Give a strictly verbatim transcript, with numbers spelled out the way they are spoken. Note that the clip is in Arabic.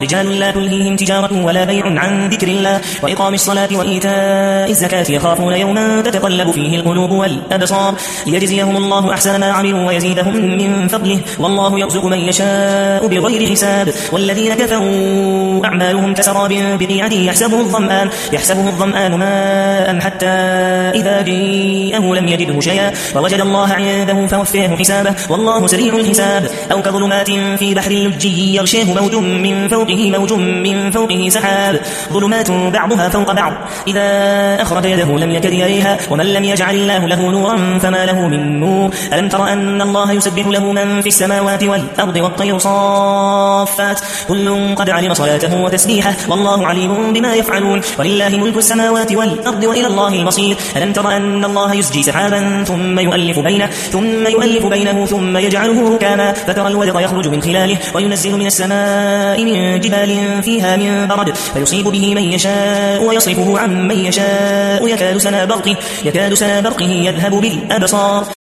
رجال لا تلهيهم تجارة ولا بيع عن ذكر الله وإقام الصلاة وإيتاء الزكاة يخافون يوما تتقلب فيه القلوب والأبصار ليجزيهم الله أحسن ما عملوا ويزيدهم من فضله والله يرزق من يشاء بغير حساب. والذين كفروا أعمالهم كسراب بقيعة يحسبه الظمآن يحسبه الظمآن ماء حتى إذا جاءه لم يجده شيئا ووجد الله عنده فوفيه حسابه والله سريع الحساب. أو كظلمات في بحر لجي يغشاه موج من فوقه موج من فوقه سحاب ظلمات بعضها فوق بعض إذا أخرج يده لم يكد يريها ومن لم يجعل الله له نورا فما له من نور. ألم تر أن الله يسبح له من في السماوات والأرض والطير صافات كل قد علم صلاته وتسبيحه والله عليم بما يفعلون ولله ملك السماوات والأرض وإلى الله المصير. ألم تر أن الله يسجي سحابا ثم يؤلف بينه ثم يؤلف بينه ثم يجعله ركاما فترى الودق يخرج من خلاله وينزل من السماء من جبال فيها من برد فيصيب به من يشاء ويصرفه عن من يشاء يكاد سنا برقه يكاد سنا برقه يذهب بالأبصار.